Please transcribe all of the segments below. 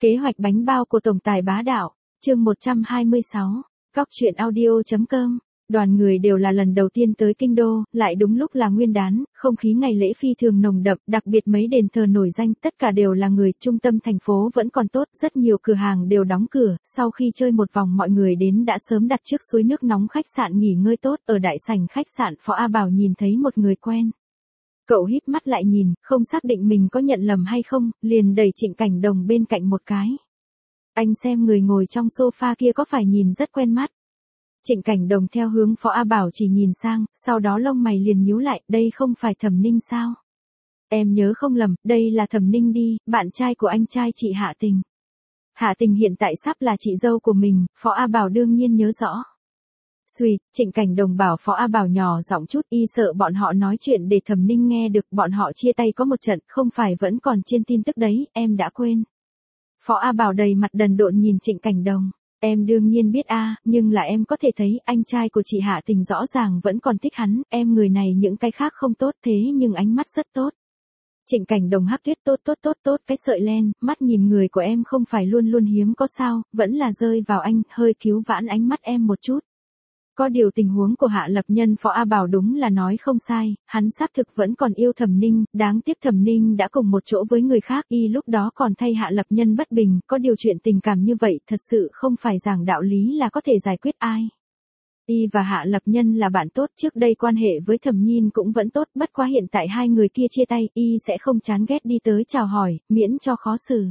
Kế hoạch bánh bao của tổng tài bá đạo, chương 126, Cóc truyện audio.com. Đoàn người đều là lần đầu tiên tới kinh đô, lại đúng lúc là nguyên đán, không khí ngày lễ phi thường nồng đậm, đặc biệt mấy đền thờ nổi danh, tất cả đều là người, trung tâm thành phố vẫn còn tốt, rất nhiều cửa hàng đều đóng cửa, sau khi chơi một vòng mọi người đến đã sớm đặt trước suối nước nóng khách sạn nghỉ ngơi tốt, ở đại sảnh khách sạn Phó A Bảo nhìn thấy một người quen. Cậu híp mắt lại nhìn, không xác định mình có nhận lầm hay không, liền đẩy Trịnh Cảnh Đồng bên cạnh một cái. Anh xem người ngồi trong sofa kia có phải nhìn rất quen mắt. Trịnh Cảnh Đồng theo hướng Phó A Bảo chỉ nhìn sang, sau đó lông mày liền nhíu lại, đây không phải Thẩm Ninh sao? Em nhớ không lầm, đây là Thẩm Ninh đi, bạn trai của anh trai chị Hạ Tình. Hạ Tình hiện tại sắp là chị dâu của mình, Phó A Bảo đương nhiên nhớ rõ. Xùi, Trịnh Cảnh Đồng bảo Phó A Bảo nhỏ giọng chút, y sợ bọn họ nói chuyện để Thẩm Ninh nghe được, bọn họ chia tay có một trận, không phải vẫn còn trên tin tức đấy, em đã quên. Phó A Bảo đầy mặt đần độn nhìn Trịnh Cảnh Đồng. Em đương nhiên biết nhưng là em có thể thấy anh trai của chị Hạ Tình rõ ràng vẫn còn thích hắn, em người này những cái khác không tốt thế nhưng ánh mắt rất tốt. Trịnh Cảnh Đồng hắc tuyết tốt, cái sợi len, mắt nhìn người của em không phải luôn luôn hiếm có sao, vẫn là rơi vào anh, hơi cứu vãn ánh mắt em một chút. Có điều tình huống của Hạ Lập Nhân Phó A Bảo đúng là nói không sai, hắn xác thực vẫn còn yêu Thẩm Ninh, đáng tiếc Thẩm Ninh đã cùng một chỗ với người khác, y lúc đó còn thay Hạ Lập Nhân bất bình, có điều chuyện tình cảm như vậy thật sự không phải giảng đạo lý là có thể giải quyết ai. Y và Hạ Lập Nhân là bạn tốt, trước đây quan hệ với Thẩm Nhiên cũng vẫn tốt, bất quá hiện tại hai người kia chia tay, y sẽ không chán ghét đi tới chào hỏi, miễn cho khó xử.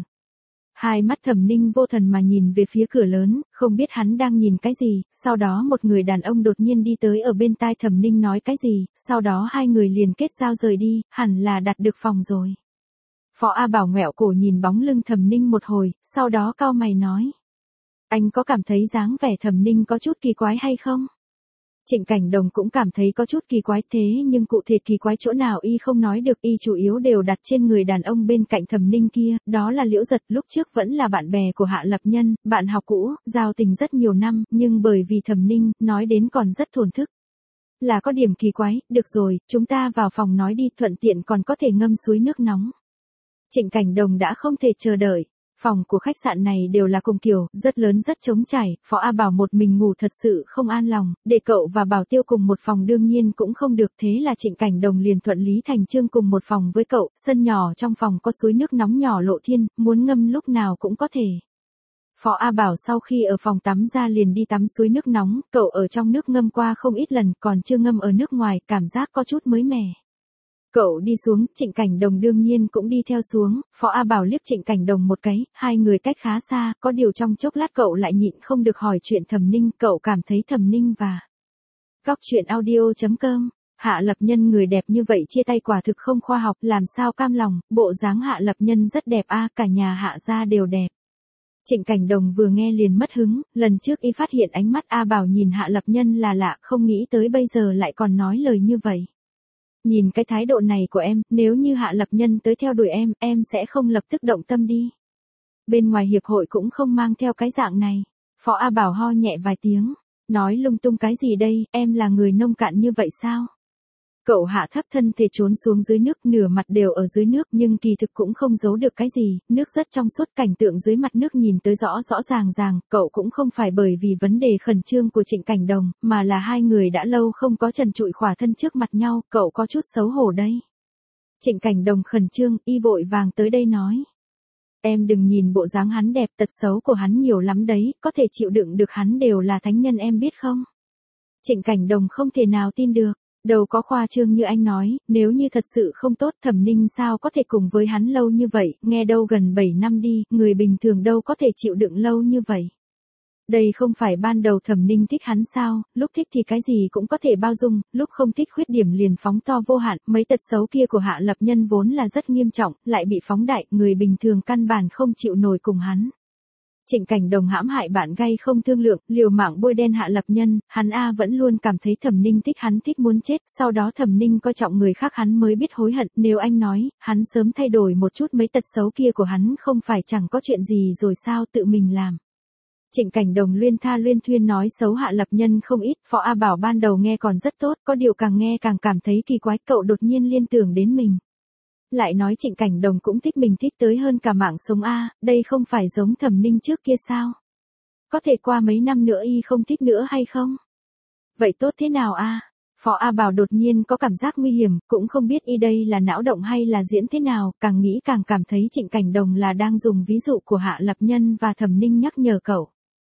Hai mắt Thẩm Ninh vô thần mà nhìn về phía cửa lớn, không biết hắn đang nhìn cái gì, sau đó một người đàn ông đột nhiên đi tới ở bên tai Thẩm Ninh nói cái gì, sau đó hai người liền kết giao rời đi, hẳn là đặt được phòng rồi. Phó A Bảo ngoẹo cổ nhìn bóng lưng Thẩm Ninh một hồi, sau đó cau mày nói. Anh có cảm thấy dáng vẻ Thẩm Ninh có chút kỳ quái hay không? Trịnh Cảnh Đồng cũng cảm thấy có chút kỳ quái thế nhưng cụ thể kỳ quái chỗ nào y không nói được, y chủ yếu đều đặt trên người đàn ông bên cạnh Thẩm Ninh kia, đó là Liễu Giật, lúc trước vẫn là bạn bè của Hạ Lập Nhân, bạn học cũ, giao tình rất nhiều năm, nhưng bởi vì Thẩm Ninh, nói đến còn rất thổn thức. Là có điểm kỳ quái, được rồi, chúng ta vào phòng nói đi, thuận tiện còn có thể ngâm suối nước nóng. Trịnh Cảnh Đồng đã không thể chờ đợi. Phòng của khách sạn này đều là cùng kiểu, rất lớn rất trống trải, Phó A Bảo một mình ngủ thật sự không an lòng, để cậu và Bảo Tiêu cùng một phòng đương nhiên cũng không được, thế là Trịnh Cảnh Đồng liền thuận lý thành chương cùng một phòng với cậu, sân nhỏ trong phòng có suối nước nóng nhỏ lộ thiên, muốn ngâm lúc nào cũng có thể. Phó A Bảo sau khi ở phòng tắm ra liền đi tắm suối nước nóng, cậu ở trong nước ngâm qua không ít lần, còn chưa ngâm ở nước ngoài, cảm giác có chút mới mẻ. Cậu đi xuống, Trịnh Cảnh Đồng đương nhiên cũng đi theo xuống, Phó A Bảo liếc Trịnh Cảnh Đồng một cái, hai người cách khá xa, có điều trong chốc lát cậu lại nhịn không được hỏi chuyện Thẩm Ninh, cậu cảm thấy Thẩm Ninh và Cóc truyện audio.com, Hạ Lập Nhân người đẹp như vậy chia tay quả thực không khoa học, làm sao cam lòng, bộ dáng Hạ Lập Nhân rất đẹp cả nhà Hạ gia đều đẹp. Trịnh Cảnh Đồng vừa nghe liền mất hứng, lần trước y phát hiện ánh mắt A Bảo nhìn Hạ Lập Nhân là lạ, không nghĩ tới bây giờ lại còn nói lời như vậy. Nhìn cái thái độ này của em, nếu như Hạ Lập Nhân tới theo đuổi em sẽ không lập tức động tâm đi. Bên ngoài hiệp hội cũng không mang theo cái dạng này. Phó A Bảo ho nhẹ vài tiếng, nói lung tung cái gì đây, em là người nông cạn như vậy sao? Cậu hạ thấp thân thể trốn xuống dưới nước, nửa mặt đều ở dưới nước nhưng kỳ thực cũng không giấu được cái gì, nước rất trong suốt, cảnh tượng dưới mặt nước nhìn tới rõ ràng, cậu cũng không phải bởi vì vấn đề khẩn trương của Trịnh Cảnh Đồng, mà là hai người đã lâu không có trần trụi khỏa thân trước mặt nhau, cậu có chút xấu hổ đây. Trịnh Cảnh Đồng khẩn trương, y vội vàng tới đây nói. Em đừng nhìn bộ dáng hắn đẹp, tật xấu của hắn nhiều lắm đấy, có thể chịu đựng được hắn đều là thánh nhân em biết không? Trịnh Cảnh Đồng không thể nào tin được. Đâu có khoa trương như anh nói, nếu như thật sự không tốt Thẩm Ninh sao có thể cùng với hắn lâu như vậy, nghe đâu gần 7 năm đi, người bình thường đâu có thể chịu đựng lâu như vậy. Đây không phải ban đầu Thẩm Ninh thích hắn sao, lúc thích thì cái gì cũng có thể bao dung, lúc không thích khuyết điểm liền phóng to vô hạn, mấy tật xấu kia của Hạ Lập Nhân vốn là rất nghiêm trọng, lại bị phóng đại, người bình thường căn bản không chịu nổi cùng hắn. Trịnh Cảnh Đồng hãm hại bạn gay không thương lượng, liều mạng bôi đen Hạ Lập Nhân, hắn vẫn luôn cảm thấy Thẩm Ninh thích hắn thích muốn chết, sau đó Thẩm Ninh coi trọng người khác hắn mới biết hối hận, nếu anh nói, hắn sớm thay đổi một chút mấy tật xấu kia của hắn không phải chẳng có chuyện gì rồi sao tự mình làm. Trịnh Cảnh Đồng luyên thuyên nói xấu Hạ Lập Nhân không ít, Phó A Bảo ban đầu nghe còn rất tốt, có điều càng nghe càng cảm thấy kỳ quái, cậu đột nhiên liên tưởng đến mình. Lại nói Trịnh Cảnh Đồng cũng thích mình thích tới hơn cả mạng sống a, đây không phải giống Thẩm Ninh trước kia sao? Có thể qua mấy năm nữa y không thích nữa hay không? Vậy tốt thế nào a? Phó A Bảo đột nhiên có cảm giác nguy hiểm, cũng không biết y đây là não động hay là diễn thế nào, càng nghĩ càng cảm thấy Trịnh Cảnh Đồng là đang dùng ví dụ của Hạ Lập Nhân và Thẩm Ninh nhắc nhở cậu.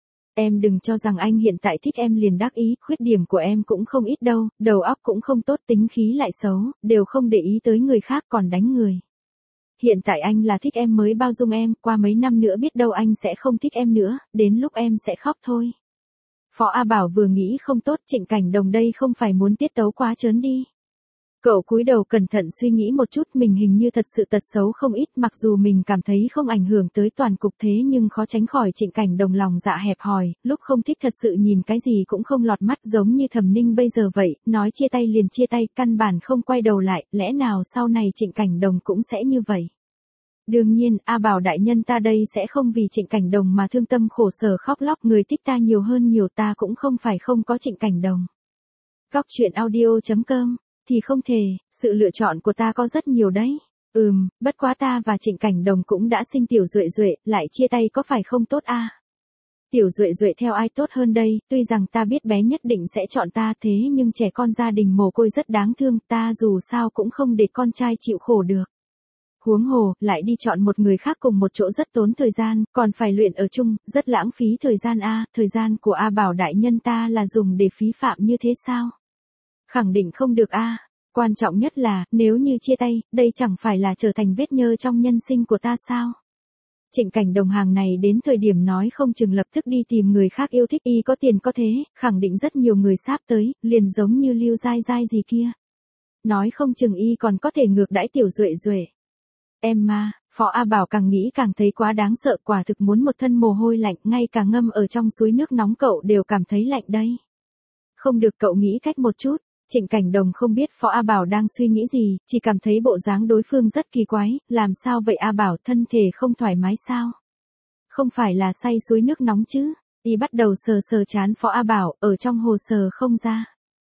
Em đừng cho rằng anh hiện tại thích em liền đắc ý, khuyết điểm của em cũng không ít đâu, đầu óc cũng không tốt, tính khí lại xấu, đều không để ý tới người khác còn đánh người. Hiện tại anh là thích em mới bao dung em, qua mấy năm nữa biết đâu anh sẽ không thích em nữa, đến lúc em sẽ khóc thôi. Phó A Bảo vừa nghĩ không tốt, Trịnh Cảnh Đồng đây không phải muốn tiết tấu quá trớn đi. Cậu cúi đầu cẩn thận suy nghĩ một chút, mình hình như thật sự tật xấu không ít, mặc dù mình cảm thấy không ảnh hưởng tới toàn cục thế nhưng khó tránh khỏi Trịnh Cảnh Đồng lòng dạ hẹp hòi, lúc không thích thật sự nhìn cái gì cũng không lọt mắt, giống như Thẩm Ninh bây giờ vậy, nói chia tay liền chia tay, căn bản không quay đầu lại, lẽ nào sau này Trịnh Cảnh Đồng cũng sẽ như vậy? Đương nhiên, A Bảo đại nhân ta đây sẽ không vì Trịnh Cảnh Đồng mà thương tâm khổ sở khóc lóc, người thích ta nhiều hơn nhiều, ta cũng không phải không có Trịnh Cảnh Đồng. Góc truyện audio.com thì không thể, sự lựa chọn của ta có rất nhiều đấy. Bất quá ta và Trịnh Cảnh Đồng cũng đã sinh Tiểu Duệ Duệ, lại chia tay có phải không tốt a? Tiểu Duệ Duệ theo ai tốt hơn đây, tuy rằng ta biết bé nhất định sẽ chọn ta, thế nhưng trẻ con gia đình mồ côi rất đáng thương, ta dù sao cũng không để con trai chịu khổ được. Huống hồ, lại đi chọn một người khác cùng một chỗ rất tốn thời gian, còn phải luyện ở chung, rất lãng phí thời gian a, thời gian của A Bảo đại nhân ta là dùng để phí phạm như thế sao? Khẳng định không được a. Quan trọng nhất là, nếu như chia tay, đây chẳng phải là trở thành vết nhơ trong nhân sinh của ta sao? Trịnh Cảnh Đồng hàng này đến thời điểm nói không chừng lập tức đi tìm người khác yêu thích, y có tiền có thế, khẳng định rất nhiều người sáp tới, liền giống như Lưu Giai Giai gì kia. Nói không chừng y còn có thể ngược đãi Tiểu Duệ Duệ. Em mà, Phó A Bảo càng nghĩ càng thấy quá đáng sợ, quả thực muốn một thân mồ hôi lạnh, ngay cả ngâm ở trong suối nước nóng cậu đều cảm thấy lạnh đây. Không được, cậu nghĩ cách một chút. Trịnh Cảnh Đồng không biết Phó A Bảo đang suy nghĩ gì, chỉ cảm thấy bộ dáng đối phương rất kỳ quái, làm sao vậy A Bảo, thân thể không thoải mái sao? Không phải là say suối nước nóng chứ? Y bắt đầu sờ sờ trán Phó A Bảo, ở trong hồ sờ không ra.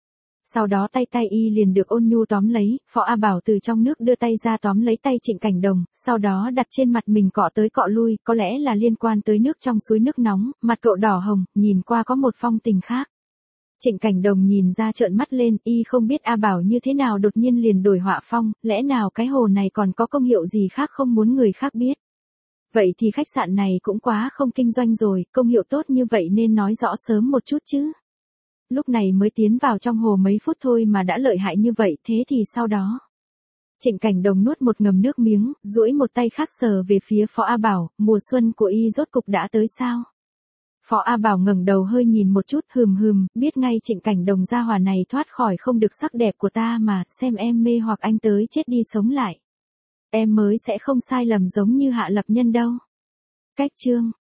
Sau đó tay y liền được ôn nhu tóm lấy, Phó A Bảo từ trong nước đưa tay ra tóm lấy tay Trịnh Cảnh Đồng, sau đó đặt trên mặt mình cọ tới cọ lui, có lẽ là liên quan tới nước trong suối nước nóng, mặt cậu đỏ hồng, nhìn qua có một phong tình khác. Trịnh Cảnh Đồng nhìn ra trợn mắt lên, y không biết A Bảo như thế nào đột nhiên liền đổi họa phong, lẽ nào cái hồ này còn có công hiệu gì khác không muốn người khác biết. Vậy thì khách sạn này cũng quá không kinh doanh rồi, công hiệu tốt như vậy nên nói rõ sớm một chút chứ. Lúc này mới tiến vào trong hồ mấy phút thôi mà đã lợi hại như vậy, thế thì sau đó. Trịnh Cảnh Đồng nuốt một ngụm nước miếng, duỗi một tay khác sờ về phía Phó A Bảo, mùa xuân của y rốt cục đã tới sao? Phó A Bảo ngẩng đầu hơi nhìn một chút, biết ngay Trịnh Cảnh Đồng gia hỏa này thoát khỏi không được sắc đẹp của ta mà, xem em mê hoặc anh tới chết đi sống lại. Em mới sẽ không sai lầm giống như Hạ Lập Nhân đâu. Cách chương